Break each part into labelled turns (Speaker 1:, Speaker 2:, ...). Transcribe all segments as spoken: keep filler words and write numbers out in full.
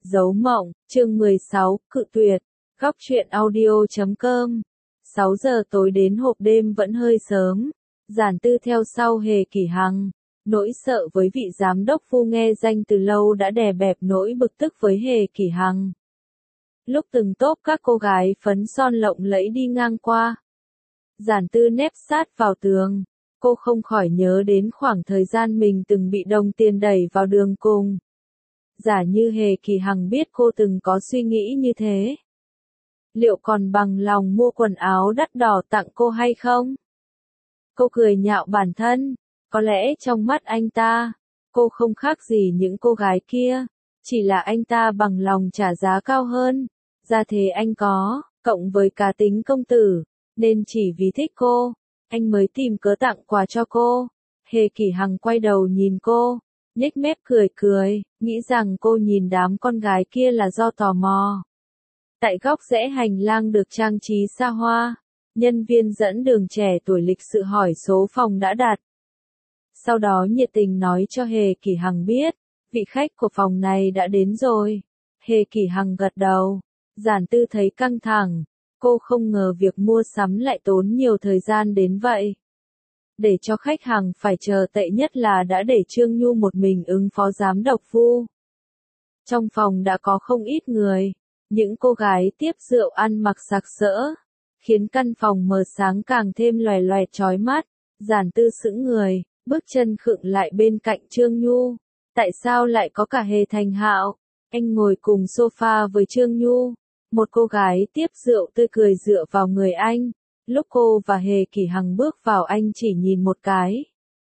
Speaker 1: Dấu mộng, chương mười sáu, cự tuyệt, góc truyện audio chấm com. sáu giờ tối đến hộp đêm vẫn hơi sớm. Giản Tư theo sau Hề Kỷ Hằng. Nỗi sợ với vị giám đốc Phu nghe danh từ lâu đã đè bẹp nỗi bực tức với Hề Kỷ Hằng. Lúc từng tốp các cô gái phấn son lộng lẫy đi ngang qua, Giản Tư nép sát vào tường. Cô không khỏi nhớ đến khoảng thời gian mình từng bị đồng tiền đẩy vào đường cùng. Giả như Hề Kỷ Hằng biết cô từng có suy nghĩ như thế, liệu còn bằng lòng mua quần áo đắt đỏ tặng cô hay không? Cô cười nhạo bản thân, có lẽ trong mắt anh ta, cô không khác gì những cô gái kia, chỉ là anh ta bằng lòng trả giá cao hơn. Gia thế anh có, cộng với cá tính công tử, nên chỉ vì thích cô, anh mới tìm cớ tặng quà cho cô. Hề Kỷ Hằng quay đầu nhìn cô, nhếch mép cười cười, nghĩ rằng cô nhìn đám con gái kia là do tò mò. Tại góc rẽ hành lang được trang trí xa hoa, nhân viên dẫn đường trẻ tuổi lịch sự hỏi số phòng đã đặt. Sau đó nhiệt tình nói cho Hề Kỷ Hằng biết, vị khách của phòng này đã đến rồi. Hề Kỷ Hằng gật đầu. Giản Tư thấy căng thẳng, cô không ngờ việc mua sắm lại tốn nhiều thời gian đến vậy. Để cho khách hàng phải chờ tệ nhất là đã để Trương Nhu một mình ứng phó giám đốc Phu. Trong phòng đã có không ít người, những cô gái tiếp rượu ăn mặc sặc sỡ, khiến căn phòng mờ sáng càng thêm loè loẹt chói mắt. Giản Tư sững người, bước chân khựng lại bên cạnh Trương Nhu. Tại sao lại có cả Hề Thành Hạo? Anh ngồi cùng sofa với Trương Nhu. Một cô gái tiếp rượu tươi cười dựa vào người anh. Lúc cô và Hề Kỷ Hằng bước vào anh chỉ nhìn một cái.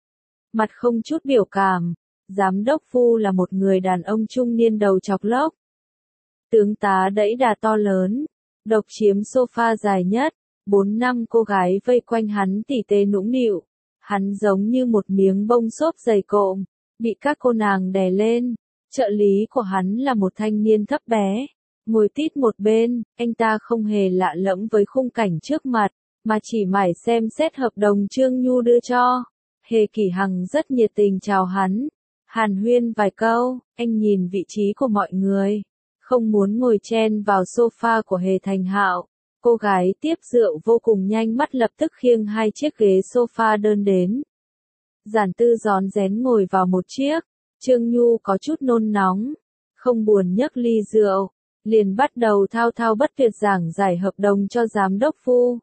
Speaker 1: Mặt không chút biểu cảm. Giám đốc Phu là một người đàn ông trung niên đầu chọc lốc. Tướng tá đẫy đà to lớn, độc chiếm sofa dài nhất. Bốn năm cô gái vây quanh hắn tỉ tê nũng nịu. Hắn giống như một miếng bông xốp dày cộm, bị các cô nàng đè lên. Trợ lý của hắn là một thanh niên thấp bé, ngồi tít một bên. Anh ta không hề lạ lẫm với khung cảnh trước mặt, mà chỉ mải xem xét hợp đồng Trương Nhu đưa cho. Hề Kỷ Hằng rất nhiệt tình chào hắn, hàn huyên vài câu. Anh nhìn vị trí của mọi người, không muốn ngồi chen vào sofa của Hề Thành Hạo. Cô gái tiếp rượu vô cùng nhanh mắt lập tức khiêng hai chiếc ghế sofa đơn đến. Giản Tư rón rén ngồi vào một chiếc. Trương Nhu có chút nôn nóng, không buồn nhấc ly rượu, liền bắt đầu thao thao bất tuyệt giảng giải hợp đồng cho giám đốc Phu.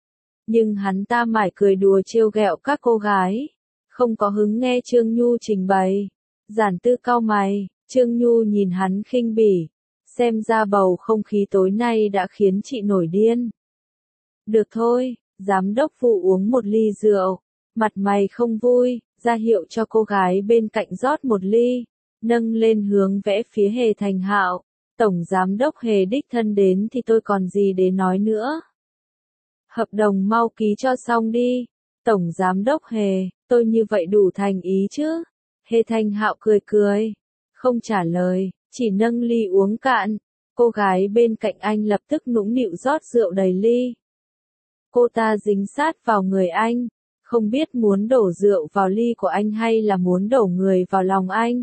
Speaker 1: Nhưng hắn ta mải cười đùa trêu ghẹo các cô gái, không có hứng nghe Trương Nhu trình bày. Giản Tư cau mày, Trương Nhu nhìn hắn khinh bỉ, xem ra bầu không khí tối nay đã khiến chị nổi điên. Được thôi, giám đốc Phu uống một ly rượu, mặt mày không vui, ra hiệu cho cô gái bên cạnh rót một ly, nâng lên hướng vẽ phía Hề Thành Hạo. Tổng giám đốc Hề đích thân đến thì tôi còn gì để nói nữa. Hợp đồng mau ký cho xong đi. Tổng giám đốc Hề, tôi như vậy đủ thành ý chứ? Hề Thành Hạo cười cười, không trả lời, chỉ nâng ly uống cạn. Cô gái bên cạnh anh lập tức nũng nịu rót rượu đầy ly. Cô ta dính sát vào người anh, không biết muốn đổ rượu vào ly của anh hay là muốn đổ người vào lòng anh.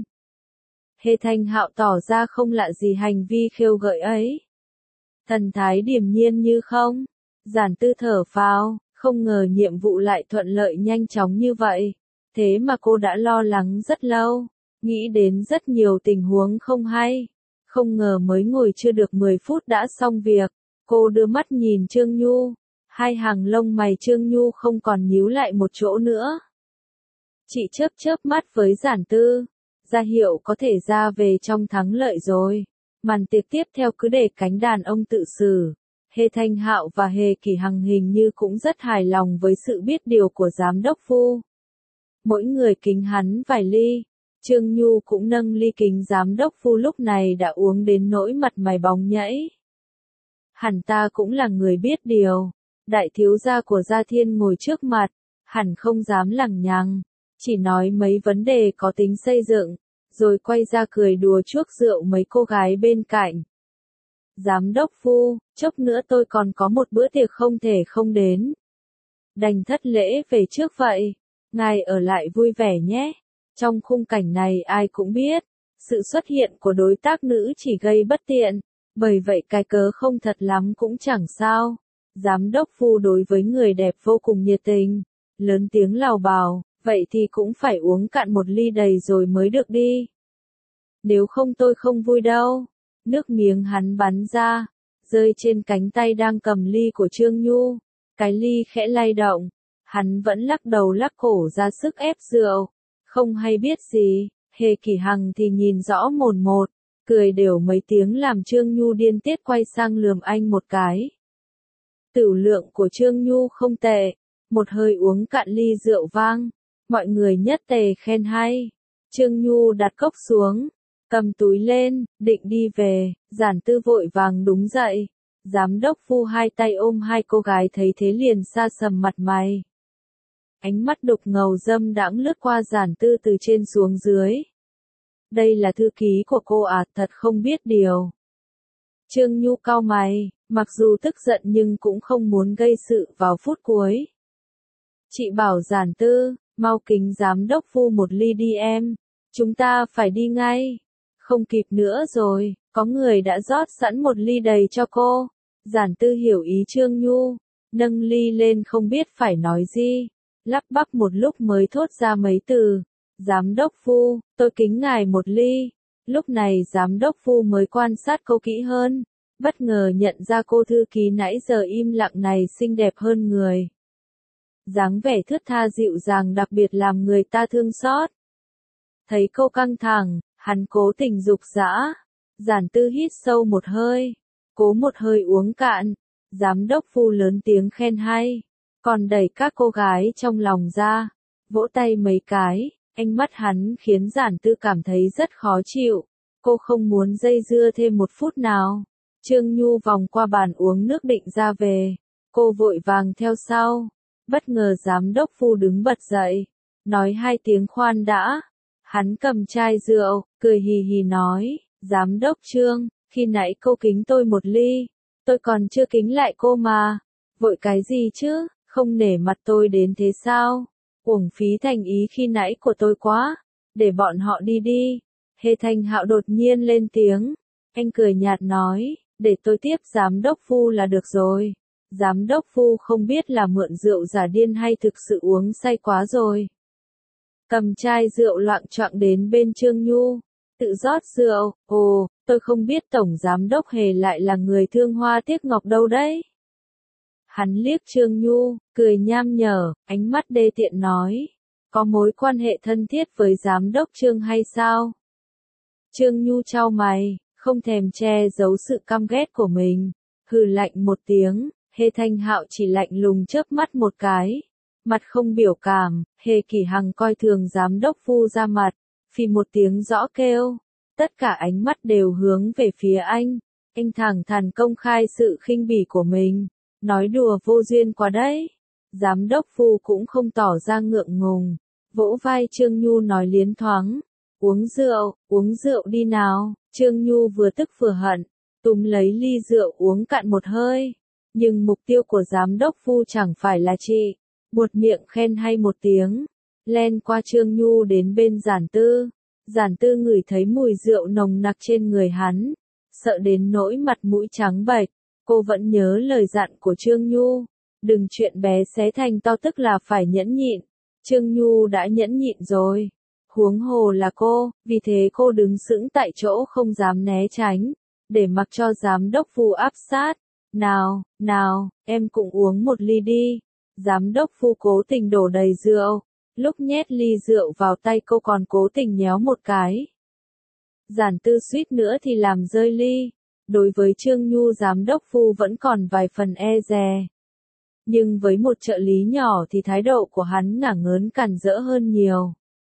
Speaker 1: Hề Thành Hạo tỏ ra không lạ gì hành vi khêu gợi ấy. Thần thái điềm nhiên như không. Giản Tư thở phào, không ngờ nhiệm vụ lại thuận lợi nhanh chóng như vậy. Thế mà cô đã lo lắng rất lâu, nghĩ đến rất nhiều tình huống không hay. Không ngờ mới ngồi chưa được mười phút đã xong việc. Cô đưa mắt nhìn Trương Nhu. Hai hàng lông mày Trương Nhu không còn nhíu lại một chỗ nữa. Chị chớp chớp mắt với Giản Tư, ra hiệu có thể ra về trong thắng lợi rồi. Màn tiệc tiếp theo cứ để cánh đàn ông tự xử. Hề Thành Hạo và Hề Kỷ Hằng hình như cũng rất hài lòng với sự biết điều của giám đốc Phu. Mỗi người kính hắn vài ly. Trương Nhu cũng nâng ly kính giám đốc Phu lúc này đã uống đến nỗi mặt mày bóng nhảy. Hẳn ta cũng là người biết điều. Đại thiếu gia của Gia Thiên ngồi trước mặt, hẳn không dám lằng nhằng, chỉ nói mấy vấn đề có tính xây dựng, rồi quay ra cười đùa chuốc rượu mấy cô gái bên cạnh. Giám đốc Phu, chốc nữa tôi còn có một bữa tiệc không thể không đến. Đành thất lễ về trước vậy, ngài ở lại vui vẻ nhé. Trong khung cảnh này ai cũng biết, Sự xuất hiện của đối tác nữ chỉ gây bất tiện, bởi vậy cái cớ không thật lắm cũng chẳng sao. Giám đốc Phu đối với người đẹp vô cùng nhiệt tình, lớn tiếng lào bảo, vậy thì cũng phải uống cạn một ly đầy rồi mới được đi. Nếu không tôi không vui đâu. Nước miếng hắn bắn ra, rơi trên cánh tay đang cầm ly của Trương Nhu. Cái ly khẽ lay động, hắn vẫn lắc đầu lắc cổ ra sức ép rượu, không hay biết gì. Hề Kỷ Hằng thì nhìn rõ mồn một, cười đều mấy tiếng làm Trương Nhu điên tiết quay sang lườm anh một cái. Tửu lượng của Trương Nhu không tệ, một hơi uống cạn ly rượu vang, mọi người nhất tề khen hay. Trương Nhu đặt cốc xuống, cầm túi lên, định đi về, Giản Tư vội vàng đứng dậy. Giám đốc Phu hai tay ôm hai cô gái thấy thế liền sa sầm mặt mày. Ánh mắt đục ngầu dâm đãng lướt qua Giản Tư từ trên xuống dưới. Đây là thư ký của cô à, thật không biết điều. Trương Nhu cau mày, mặc dù tức giận nhưng cũng không muốn gây sự vào phút cuối. Chị bảo Giản Tư, mau kính giám đốc Phu một ly đi em, chúng ta phải đi ngay. Không kịp nữa rồi, có người đã rót sẵn một ly đầy cho cô. Giản Tư hiểu ý Trương Nhu, nâng ly lên không biết phải nói gì, lắp bắp một lúc mới thốt ra mấy từ. Giám đốc Phu, tôi kính ngài một ly. Lúc này giám đốc Phu mới quan sát cô kỹ hơn, bất ngờ nhận ra cô thư ký nãy giờ im lặng này xinh đẹp hơn người. Dáng vẻ thướt tha dịu dàng đặc biệt làm người ta thương xót. Thấy cô căng thẳng, hắn cố tình dục dã. Giản Tư hít sâu một hơi, cố một hơi uống cạn. Giám đốc Phu lớn tiếng khen hay, còn đẩy các cô gái trong lòng ra, vỗ tay mấy cái. Ánh mắt hắn khiến Giản Tư cảm thấy rất khó chịu. Cô không muốn dây dưa thêm một phút nào. Trương Nhu vòng qua bàn uống nước định ra về. Cô vội vàng theo sau. Bất ngờ giám đốc Phu đứng bật dậy, nói hai tiếng khoan đã. Hắn cầm chai rượu, cười hì hì nói, giám đốc Trương, khi nãy cô kính tôi một ly, tôi còn chưa kính lại cô mà. Vội cái gì chứ, không nể mặt tôi đến thế sao? Uổng phí thành ý khi nãy của tôi quá, để bọn họ đi đi. Hề Thành Hạo đột nhiên lên tiếng, anh cười nhạt nói, để tôi tiếp giám đốc Phu là được rồi. Giám đốc Phu không biết là mượn rượu giả điên hay thực sự uống say quá rồi. Cầm chai rượu loạng choạng đến bên Trương Nhu, tự rót rượu, ồ, tôi không biết Tổng Giám đốc Hề lại là người thương hoa tiếc ngọc đâu đấy. Hắn liếc Trương Nhu, cười nham nhở, ánh mắt đê tiện nói, có mối quan hệ thân thiết với Giám đốc Trương hay sao? Trương Nhu chau mày, không thèm che giấu sự căm ghét của mình, hừ lạnh một tiếng. Hề Thành Hạo chỉ lạnh lùng chớp mắt một cái, mặt không biểu cảm. Hề Kỷ Hằng coi thường giám đốc Phu ra mặt, phì một tiếng rõ kêu, tất cả ánh mắt đều hướng về phía anh. Anh thẳng thắn công khai sự khinh bỉ của mình, nói đùa vô duyên quá đấy. Giám đốc Phu cũng không tỏ ra ngượng ngùng, vỗ vai Trương Nhu nói liến thoáng, uống rượu, uống rượu đi nào. Trương Nhu vừa tức vừa hận, túm lấy ly rượu uống cạn một hơi. Nhưng mục tiêu của giám đốc Phu chẳng phải là chị. Buột miệng khen hay một tiếng, len qua Trương Nhu đến bên Giản Tư. Giản Tư ngửi thấy mùi rượu nồng nặc trên người hắn, sợ đến nỗi mặt mũi trắng bệch. Cô vẫn nhớ lời dặn của Trương Nhu, đừng chuyện bé xé thành to tức là phải nhẫn nhịn. Trương Nhu đã nhẫn nhịn rồi, huống hồ là cô, vì thế cô đứng sững tại chỗ không dám né tránh, để mặc cho giám đốc Phu áp sát. Nào, nào, em cũng uống một ly đi. Giám đốc Phu cố tình đổ đầy rượu, lúc nhét ly rượu vào tay cô còn cố tình nhéo một cái. Giản Tư suýt nữa thì làm rơi ly. Đối với Trương Nhu giám đốc Phu vẫn còn vài phần e dè. Nhưng với một trợ lý nhỏ thì thái độ của hắn ngả ngớn cản rỡ hơn nhiều.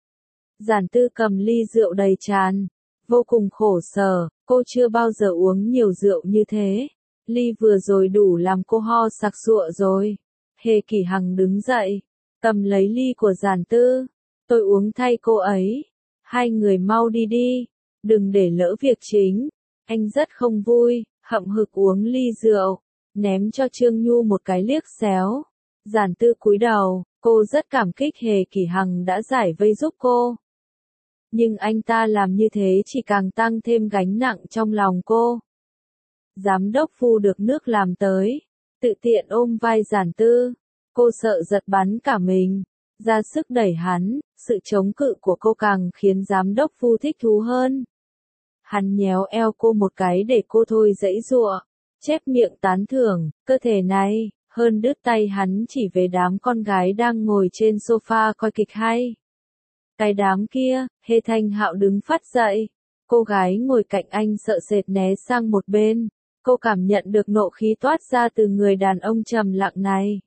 Speaker 1: Giản Tư cầm ly rượu đầy tràn, vô cùng khổ sở, cô chưa bao giờ uống nhiều rượu như thế. Ly vừa rồi đủ làm cô ho sặc sụa rồi. Hề Kỷ Hằng đứng dậy, cầm lấy ly của Giản Tư. Tôi uống thay cô ấy. Hai người mau đi đi, đừng để lỡ việc chính. Anh rất không vui, hậm hực uống ly rượu, ném cho Trương Nhu một cái liếc xéo. Giản Tư cúi đầu, cô rất cảm kích Hề Kỷ Hằng đã giải vây giúp cô. Nhưng anh ta làm như thế chỉ càng tăng thêm gánh nặng trong lòng cô. Giám đốc Phu được nước làm tới, tự tiện ôm vai Giản Tư, cô sợ giật bắn cả mình, ra sức đẩy hắn, sự chống cự của cô càng khiến giám đốc Phu thích thú hơn. Hắn nhéo eo cô một cái để cô thôi giãy giụa, chép miệng tán thưởng, cơ thể này, hơn đứt tay hắn chỉ về đám con gái đang ngồi trên sofa coi kịch hay. Cái đám kia, Hề Thành Hạo đứng phát dậy, cô gái ngồi cạnh anh sợ sệt né sang một bên, cô cảm nhận được nộ khí toát ra từ người đàn ông trầm lặng này.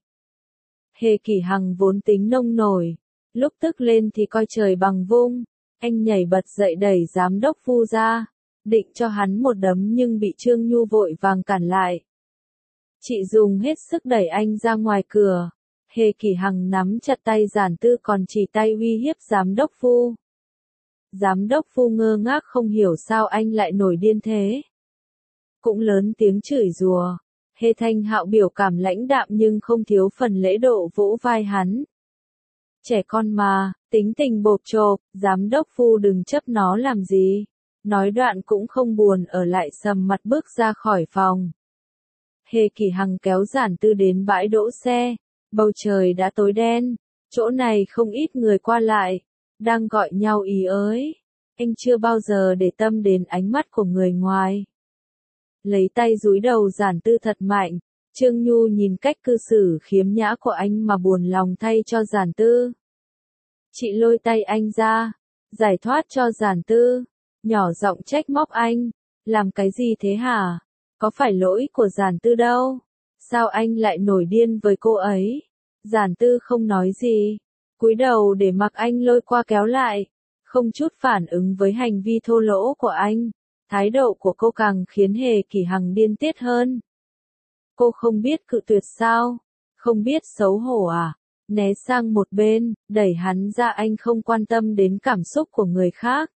Speaker 1: Hề Kỷ Hằng vốn tính nông nổi, lúc tức lên thì coi trời bằng vung, anh nhảy bật dậy đẩy giám đốc Phu ra, định cho hắn một đấm nhưng bị Trương Nhu vội vàng cản lại. Chị dùng hết sức đẩy anh ra ngoài cửa, Hề Kỷ Hằng nắm chặt tay Giản Tư còn chỉ tay uy hiếp giám đốc Phu. Giám đốc Phu ngơ ngác không hiểu sao anh lại nổi điên thế. Cũng lớn tiếng chửi rủa. Hề Thành Hạo biểu cảm lãnh đạm nhưng không thiếu phần lễ độ vỗ vai hắn. Trẻ con mà, tính tình bộp chộp, giám đốc Phu đừng chấp nó làm gì. Nói đoạn cũng không buồn ở lại sầm mặt bước ra khỏi phòng. Hề Kỷ Hằng kéo Giản Tư đến bãi đỗ xe, bầu trời đã tối đen, chỗ này không ít người qua lại, đang gọi nhau ý ới. Anh chưa bao giờ để tâm đến ánh mắt của người ngoài. Lấy tay dúi đầu Giản Tư thật mạnh, Trương Nhu nhìn cách cư xử khiếm nhã của anh mà buồn lòng thay cho Giản Tư. Chị lôi tay anh ra, giải thoát cho Giản Tư, nhỏ giọng trách móc anh, làm cái gì thế hả? Có phải lỗi của Giản Tư đâu? Sao anh lại nổi điên với cô ấy? Giản Tư không nói gì, cúi đầu để mặc anh lôi qua kéo lại, không chút phản ứng với hành vi thô lỗ của anh. Thái độ của cô càng khiến Hề Kỷ Hằng điên tiết hơn. Cô không biết cự tuyệt sao? Không biết xấu hổ à? Né sang một bên, đẩy hắn ra anh không quan tâm đến cảm xúc của người khác.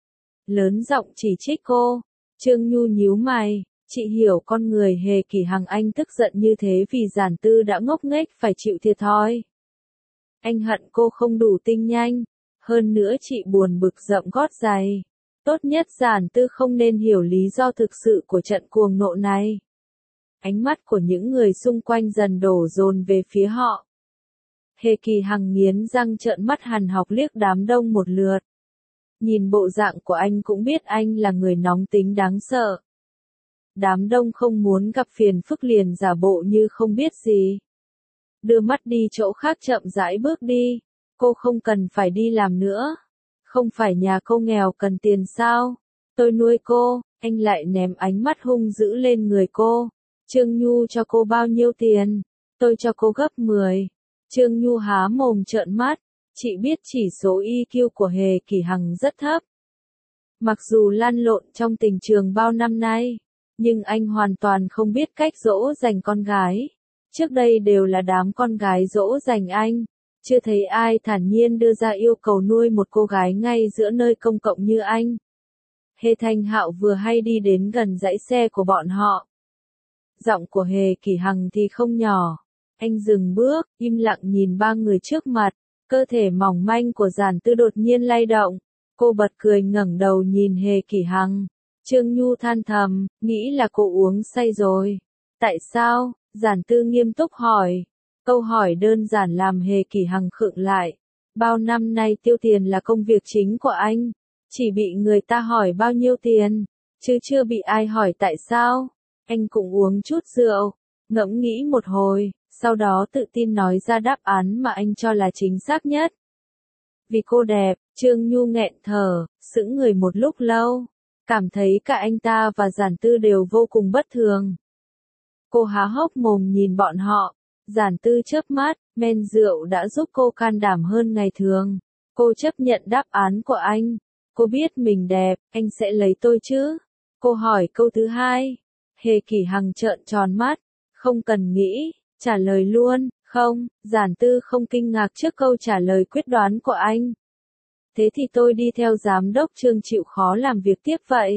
Speaker 1: Lớn giọng chỉ trích cô. Trương Nhu nhíu mày, chị hiểu con người Hề Kỷ Hằng anh tức giận như thế vì Giản Tư đã ngốc nghếch phải chịu thiệt thòi. Anh hận cô không đủ tinh nhanh, hơn nữa chị buồn bực dậm gót giày. Tốt nhất Giản Tư không nên hiểu lý do thực sự của trận cuồng nộ này. Ánh mắt của những người xung quanh dần đổ dồn về phía họ. Hề Kỷ Hằng nghiến răng trợn mắt hằn học liếc đám đông một lượt. Nhìn bộ dạng của anh cũng biết anh là người nóng tính đáng sợ. Đám đông không muốn gặp phiền phức liền giả bộ như không biết gì. Đưa mắt đi chỗ khác chậm rãi bước đi. Cô không cần phải đi làm nữa. Không phải nhà cô nghèo cần tiền sao? Tôi nuôi cô. Anh lại ném ánh mắt hung dữ lên người cô. Trương Nhu cho cô bao nhiêu tiền? Tôi cho cô gấp mười. Trương Nhu há mồm trợn mắt. Chị biết chỉ số i kiu của Hề Kỷ Hằng rất thấp. Mặc dù lăn lộn trong tình trường bao năm nay, nhưng anh hoàn toàn không biết cách dỗ dành con gái. Trước đây đều là đám con gái dỗ dành anh. Chưa thấy ai thản nhiên đưa ra yêu cầu nuôi một cô gái ngay giữa nơi công cộng như anh. Hề Thành Hạo vừa hay đi đến gần dãy xe của bọn họ. Giọng của Hề Kỷ Hằng thì không nhỏ. Anh dừng bước, im lặng nhìn ba người trước mặt. Cơ thể mỏng manh của Giản Tư đột nhiên lay động. Cô bật cười ngẩng đầu nhìn Hề Kỷ Hằng. Trương Nhu than thầm, nghĩ là cô uống say rồi. Tại sao? Giản Tư nghiêm túc hỏi. Câu hỏi đơn giản làm Hề Kỷ Hằng khựng lại. Bao năm nay tiêu tiền là công việc chính của anh. Chỉ bị người ta hỏi bao nhiêu tiền, chứ chưa bị ai hỏi tại sao. Anh cũng uống chút rượu, ngẫm nghĩ một hồi, sau đó tự tin nói ra đáp án mà anh cho là chính xác nhất. Vì cô đẹp, Trương Nhu nghẹn thở, sững người một lúc lâu. Cảm thấy cả anh ta và Giản Tư đều vô cùng bất thường. Cô há hốc mồm nhìn bọn họ. Giản Tư chớp mắt, men rượu đã giúp cô can đảm hơn ngày thường. Cô chấp nhận đáp án của anh. Cô biết mình đẹp, anh sẽ lấy tôi chứ? Cô hỏi câu thứ hai. Hề Kỷ Hằng trợn tròn mắt. Không cần nghĩ, trả lời luôn, không, Giản Tư không kinh ngạc trước câu trả lời quyết đoán của anh. Thế thì tôi đi theo giám đốc Trương chịu khó làm việc tiếp vậy.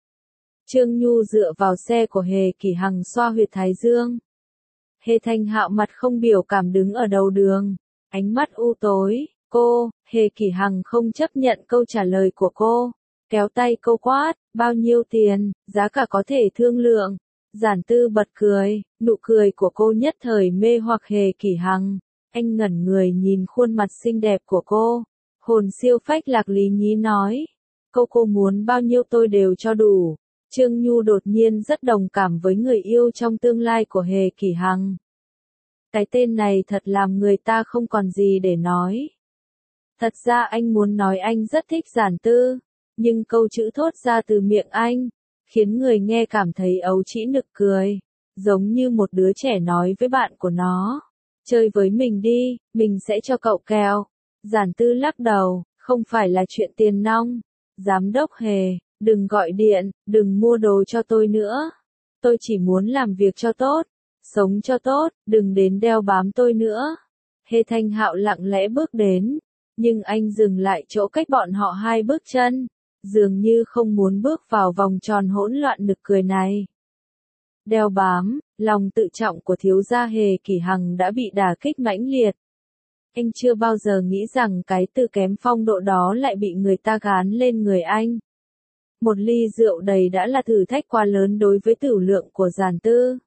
Speaker 1: Trương Nhu dựa vào xe của Hề Kỷ Hằng xoa huyệt thái dương. Hề Thành Hạo mặt không biểu cảm đứng ở đầu đường, ánh mắt u tối, cô, Hề Kỷ Hằng không chấp nhận câu trả lời của cô, kéo tay cô quát, bao nhiêu tiền, giá cả có thể thương lượng. Giản Tư bật cười, nụ cười của cô nhất thời mê hoặc Hề Kỷ Hằng. Anh ngẩn người nhìn khuôn mặt xinh đẹp của cô, hồn siêu phách lạc lý nhí nói, câu cô muốn bao nhiêu tôi đều cho đủ. Trương Nhu đột nhiên rất đồng cảm với người yêu trong tương lai của Hề Kỷ Hằng. Cái tên này thật làm người ta không còn gì để nói. Thật ra anh muốn nói anh rất thích Giản Tư, nhưng câu chữ thốt ra từ miệng anh, khiến người nghe cảm thấy ấu trĩ nực cười, giống như một đứa trẻ nói với bạn của nó, chơi với mình đi, mình sẽ cho cậu kèo. Giản Tư lắc đầu, không phải là chuyện tiền nong. Giám đốc Hề, đừng gọi điện, đừng mua đồ cho tôi nữa. Tôi chỉ muốn làm việc cho tốt, sống cho tốt, đừng đến đeo bám tôi nữa. Hề Thanh Hạo lặng lẽ bước đến, nhưng anh dừng lại chỗ cách bọn họ hai bước chân, dường như không muốn bước vào vòng tròn hỗn loạn nực cười này. Đeo bám, lòng tự trọng của thiếu gia Hề Kỷ Hằng đã bị đả kích mãnh liệt. Anh chưa bao giờ nghĩ rằng cái từ kém phong độ đó lại bị người ta gán lên người anh. Một ly rượu đầy đã là thử thách quá lớn đối với tửu lượng của Giản Tư.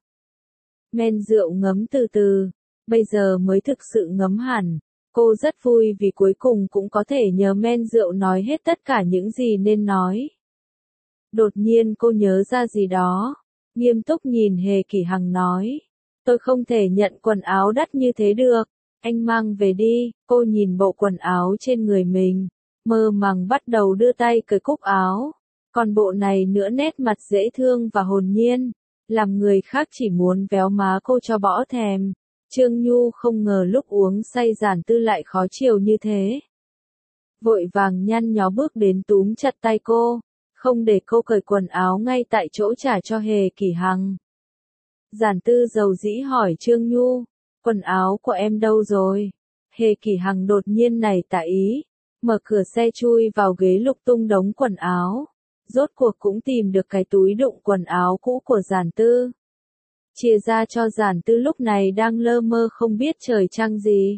Speaker 1: Men rượu ngấm từ từ, bây giờ mới thực sự ngấm hẳn. Cô rất vui vì cuối cùng cũng có thể nhờ men rượu nói hết tất cả những gì nên nói. Đột nhiên cô nhớ ra gì đó, nghiêm túc nhìn Hề Kỷ Hằng nói, tôi không thể nhận quần áo đắt như thế được, anh mang về đi. Cô nhìn bộ quần áo trên người mình, mơ màng bắt đầu đưa tay cởi cúc áo, còn bộ này nữa nét mặt dễ thương và hồn nhiên, làm người khác chỉ muốn véo má cô cho bỏ thèm. Trương Nhu không ngờ lúc uống say Giản Tư lại khó chịu như thế. Vội vàng nhăn nhó bước đến túm chặt tay cô, không để cô cởi quần áo ngay tại chỗ trả cho Hề Kỷ Hằng. Giản Tư dầu dĩ hỏi Trương Nhu, quần áo của em đâu rồi? Hề Kỷ Hằng đột nhiên nảy tạ ý, mở cửa xe chui vào ghế lục tung đống quần áo, rốt cuộc cũng tìm được cái túi đựng quần áo cũ của Giản Tư. Chia ra cho Giản Tư lúc này đang lơ mơ không biết trời trăng gì.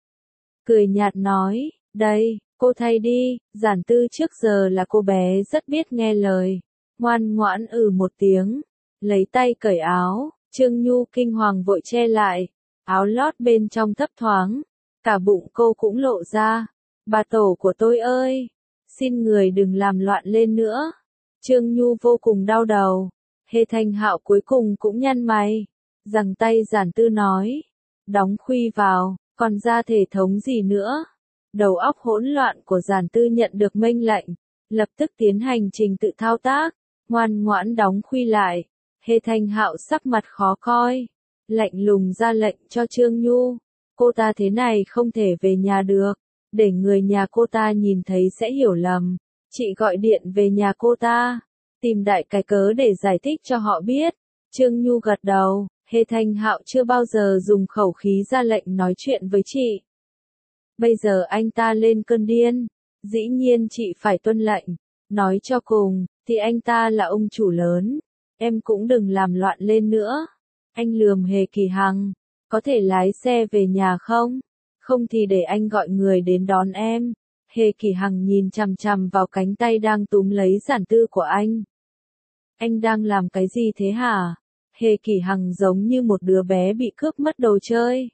Speaker 1: Cười nhạt nói, đây, cô thay đi. Giản Tư trước giờ là cô bé rất biết nghe lời, ngoan ngoãn ừ một tiếng, lấy tay cởi áo. Trương Nhu kinh hoàng vội che lại, áo lót bên trong thấp thoáng, cả bụng cô cũng lộ ra. Bà tổ của tôi ơi, xin người đừng làm loạn lên nữa. Trương Nhu vô cùng đau đầu. Hề Thanh Hạo cuối cùng cũng nhăn mày, giằng tay Giản Tư nói, đóng khuy vào, còn ra thể thống gì nữa. Đầu óc hỗn loạn của Giản Tư nhận được mệnh lệnh, lập tức tiến hành trình tự thao tác, ngoan ngoãn đóng khuy lại. Hề Thanh Hạo sắc mặt khó coi, lạnh lùng ra lệnh cho Trương Nhu, cô ta thế này không thể về nhà được, để người nhà cô ta nhìn thấy sẽ hiểu lầm. Chị gọi điện về nhà cô ta, tìm đại cái cớ để giải thích cho họ biết. Trương Nhu gật đầu, Hề Thanh Hạo chưa bao giờ dùng khẩu khí ra lệnh nói chuyện với chị. Bây giờ anh ta lên cơn điên, dĩ nhiên chị phải tuân lệnh. Nói cho cùng, thì anh ta là ông chủ lớn, em cũng đừng làm loạn lên nữa. Anh lườm Hề Kỷ Hằng, có thể lái xe về nhà không? Không thì để anh gọi người đến đón em. Hề Kỷ Hằng nhìn chằm chằm vào cánh tay đang túm lấy Giản Tư của anh. Anh đang làm cái gì thế hả? Hề Kỷ Hằng giống như một đứa bé bị cướp mất đồ chơi.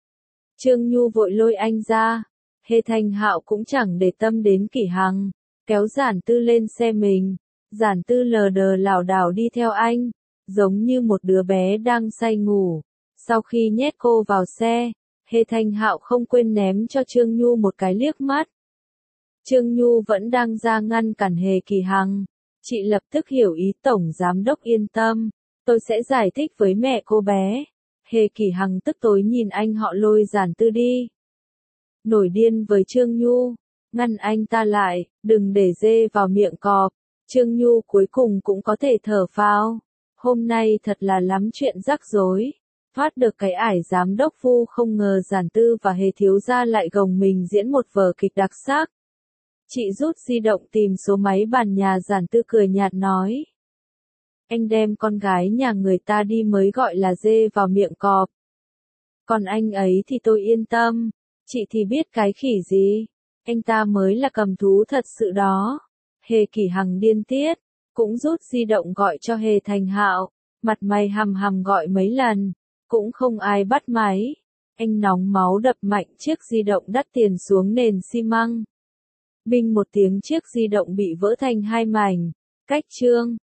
Speaker 1: Trương Nhu vội lôi anh ra. Hề Thanh Hạo cũng chẳng để tâm đến Kỷ Hằng, kéo Giản Tư lên xe mình. Giản Tư lờ đờ lảo đảo đi theo anh, giống như một đứa bé đang say ngủ. Sau khi nhét cô vào xe, Hề Thanh Hạo không quên ném cho Trương Nhu một cái liếc mắt. Trương Nhu vẫn đang ra ngăn cản Hề Kỷ Hằng. Chị lập tức hiểu ý. Tổng giám đốc yên tâm, tôi sẽ giải thích với mẹ cô bé. Hề Kỷ Hằng tức tối nhìn anh họ lôi Giản Tư đi. Nổi điên với Trương Nhu, ngăn anh ta lại, đừng để dê vào miệng cọp. Trương Nhu cuối cùng cũng có thể thở phào. Hôm nay thật là lắm chuyện rắc rối. Thoát được cái ải giám đốc Vu, không ngờ Giản Tư và Hề thiếu gia lại gồng mình diễn một vở kịch đặc sắc. Chị rút di động tìm số máy bàn nhà. Giản Tư cười nhạt nói, anh đem con gái nhà người ta đi mới gọi là dê vào miệng cọp. Còn anh ấy thì tôi yên tâm, chị thì biết cái khỉ gì. Anh ta mới là cầm thú thật sự đó. Hề Kỷ Hằng điên tiết, cũng rút di động gọi cho Hề Thành Hạo, mặt mày hầm hầm gọi mấy lần, cũng không ai bắt máy. Anh nóng máu đập mạnh chiếc di động đắt tiền xuống nền xi măng. Binh một tiếng chiếc di động bị vỡ thành hai mảnh. Cách chương